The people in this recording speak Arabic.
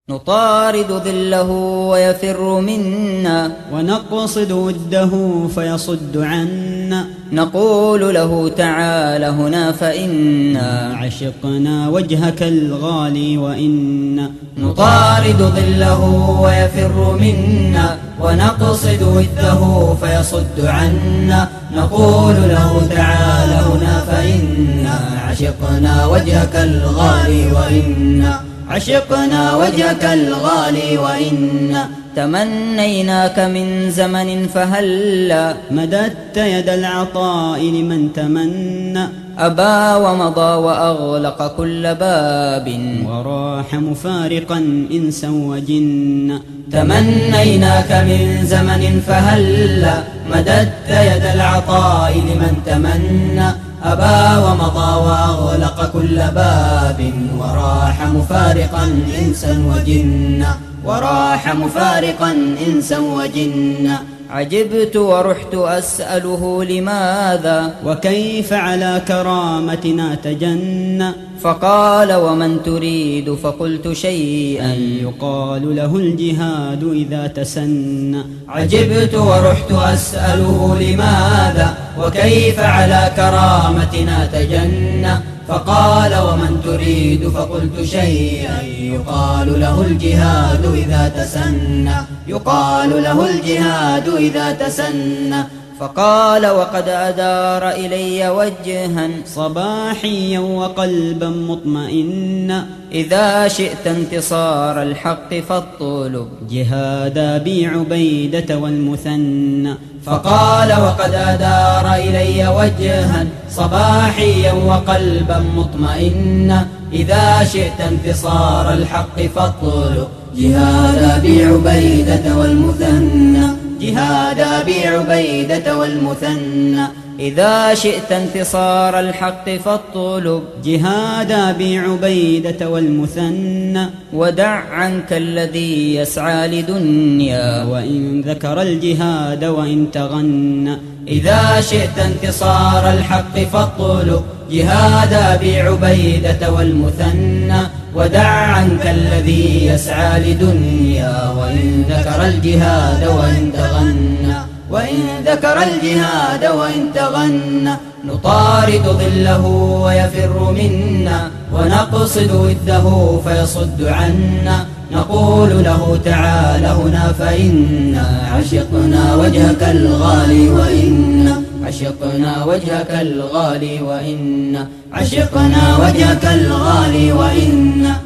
نطارد ظله ويفر منا، ونقصد وده فيصد عنا. نقول له تعال هنا فإنا عشقنا وجهك الغالي وإنا. نطارد ظله ويفر منا، ونقصد وده فيصد عنا. نقول له تعال هنا فإنا عشقنا وجهك الغالي وإنا. عشقنا وجهك الغالي وإنا. تمنيناك من زمن فهلا مددت يد العطاء لمن تمنى. أبى ومضى وأغلق كل باب، وراح مفارقا إنسا وجنا. تمنيناك من زمن فهلا مددت يد العطاء لمن تمنى. أبى ومضى وأغلق كل باب، وراح مفارقا إنسا وجنا. وراح مفارقا إنسا وجنا. عجبت ورحت أسأله لماذا، وكيف على كرامتنا تجنى. فقال ومن تريد، فقلت شيئا يقال له الجهاد إذا تسنى. عجبت ورحت أسأله لماذا، وكيف على كرامتنا تجنى. فقال ومن تريد، فقلت شيئا يقال له الجهاد إذا تسنى. يقال له الجهاد إذا تسنى. فقال وقد أدار إلي وجها صباحيا وقلبا مطمئنا. إذا شئت انتصار الحق فاطلب جهاد أبي عبيدة والمثنى. فقال وقد أدار إلي وجها صباحيا وقلبا مطمئنا. إذا شئت انتصار الحق فاطلب جهاد أبي عبيدة والمثنى. جهاد أبي عبيدة والمثنى. إذا شئت انتصار الحق فاطلب جهاد أبي عبيدة والمثنى. ودع عنك الذي يسعى لدنيا، وإن ذكر الجهاد وإن تغنى. إذا شئت انتصار الحق فاطلب جهاد أبي عبيدة والمثنى. ودع عنك الذي يسعى لدنيا، وإن ذكر الجهاد وإن تغنى. وإن ذكر الجهاد وإن تغنى. نطارد ظله ويفر منا، ونقصد وده فيصد عنا. نقول له تعال هنا فإنا عشقنا وجهك الغالي وإنا. عشقنا وجهك الغالي وإنا. عشقنا وجهك الغالي وإنا.